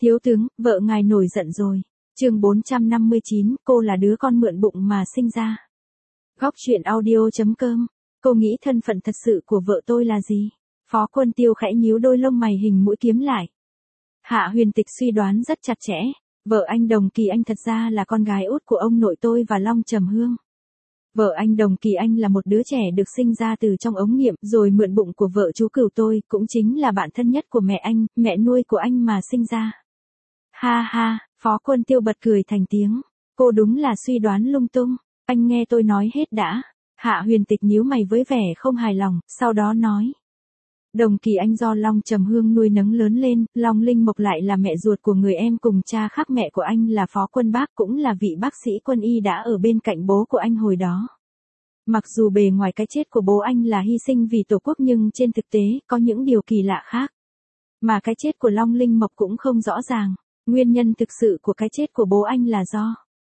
Thiếu tướng, vợ ngài nổi giận rồi. Chương 459, cô là đứa con mượn bụng mà sinh ra. Góc truyện audio.com. Cô nghĩ thân phận thật sự của vợ tôi là gì? Phó Quân Tiêu khẽ nhíu đôi lông mày hình mũi kiếm lại. Hạ Huyền Tịch suy đoán rất chặt chẽ. Vợ anh Đồng Kỳ Anh thật ra là con gái út của ông nội tôi và Long Trầm Hương. Vợ anh Đồng Kỳ Anh là một đứa trẻ được sinh ra từ trong ống nghiệm rồi mượn bụng của vợ chú Cửu tôi, cũng chính là bạn thân nhất của mẹ anh, mẹ nuôi của anh mà sinh ra. Ha ha, Phó Quân Tiêu bật cười thành tiếng. Cô đúng là suy đoán lung tung. Anh nghe tôi nói hết đã. Hạ Huyền Tịch nhíu mày với vẻ không hài lòng, sau đó nói. Đồng Kỳ Anh do Long Trầm Hương nuôi nấng lớn lên, Long Linh Mộc lại là mẹ ruột của người em cùng cha khác mẹ của anh là Phó Quân Bác, cũng là vị bác sĩ quân y đã ở bên cạnh bố của anh hồi đó. Mặc dù bề ngoài cái chết của bố anh là hy sinh vì Tổ quốc nhưng trên thực tế có những điều kỳ lạ khác. Mà cái chết của Long Linh Mộc cũng không rõ ràng. Nguyên nhân thực sự của cái chết của bố anh là do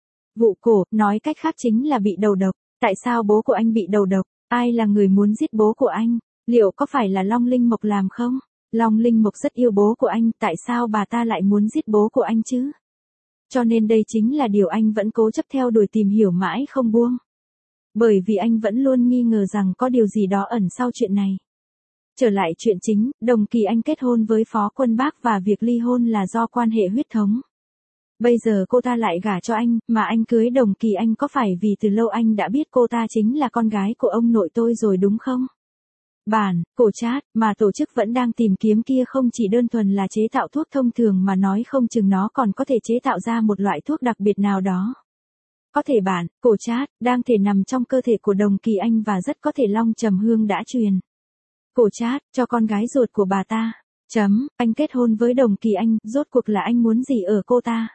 vụ cổ, nói cách khác chính là bị đầu độc. Tại sao bố của anh bị đầu độc? Ai là người muốn giết bố của anh? Liệu có phải là Long Linh Mộc làm không? Long Linh Mộc rất yêu bố của anh, tại sao bà ta lại muốn giết bố của anh chứ? Cho nên đây chính là điều anh vẫn cố chấp theo đuổi tìm hiểu mãi không buông. Bởi vì anh vẫn luôn nghi ngờ rằng có điều gì đó ẩn sau chuyện này. Trở lại chuyện chính, Đồng Kỳ Anh kết hôn với Phó Quân Bác và việc ly hôn là do quan hệ huyết thống. Bây giờ cô ta lại gả cho anh, mà anh cưới Đồng Kỳ Anh có phải vì từ lâu anh đã biết cô ta chính là con gái của ông nội tôi rồi đúng không? Bản, cổ chat, mà tổ chức vẫn đang tìm kiếm kia không chỉ đơn thuần là chế tạo thuốc thông thường mà nói không chừng nó còn có thể chế tạo ra một loại thuốc đặc biệt nào đó. Có thể bản, cổ chat, đang thể nằm trong cơ thể của Đồng Kỳ Anh và rất có thể Long Trầm Hương đã truyền. Cổ chat, cho con gái ruột của bà ta. Anh kết hôn với Đồng Kỳ Anh, rốt cuộc là anh muốn gì ở cô ta?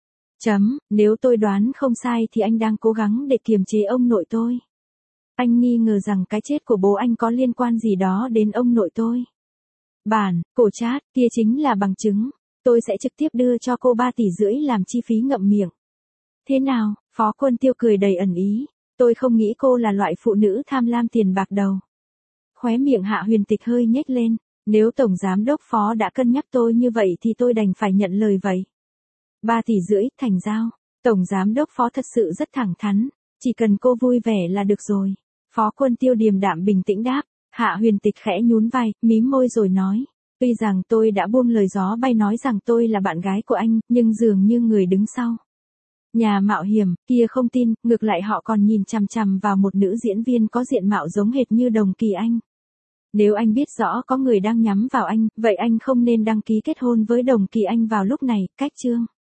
Nếu tôi đoán không sai thì anh đang cố gắng để kiềm chế ông nội tôi. Anh nghi ngờ rằng cái chết của bố anh có liên quan gì đó đến ông nội tôi. Bản, cổ chat, kia chính là bằng chứng. Tôi sẽ trực tiếp đưa cho cô 3,5 tỷ làm chi phí ngậm miệng. Thế nào? Phó Quân Tiêu cười đầy ẩn ý. Tôi không nghĩ cô là loại phụ nữ tham lam tiền bạc đâu. Khóe miệng Hạ Huyền Tịch hơi nhếch lên. Nếu Tổng Giám Đốc Phó đã cân nhắc tôi như vậy thì tôi đành phải nhận lời vậy. 3,5 tỷ, thành giao. Tổng Giám Đốc Phó thật sự rất thẳng thắn. Chỉ cần cô vui vẻ là được rồi. Phó Quân Tiêu điềm đạm bình tĩnh đáp. Hạ Huyền Tịch khẽ nhún vai, mím môi rồi nói. Tuy rằng tôi đã buông lời gió bay nói rằng tôi là bạn gái của anh, nhưng dường như người đứng sau nhà mạo hiểm kia không tin, ngược lại họ còn nhìn chằm chằm vào một nữ diễn viên có diện mạo giống hệt như Đồng Kỳ Anh. Nếu anh biết rõ có người đang nhắm vào anh, vậy anh không nên đăng ký kết hôn với Đồng Kỳ Anh vào lúc này, cách chương.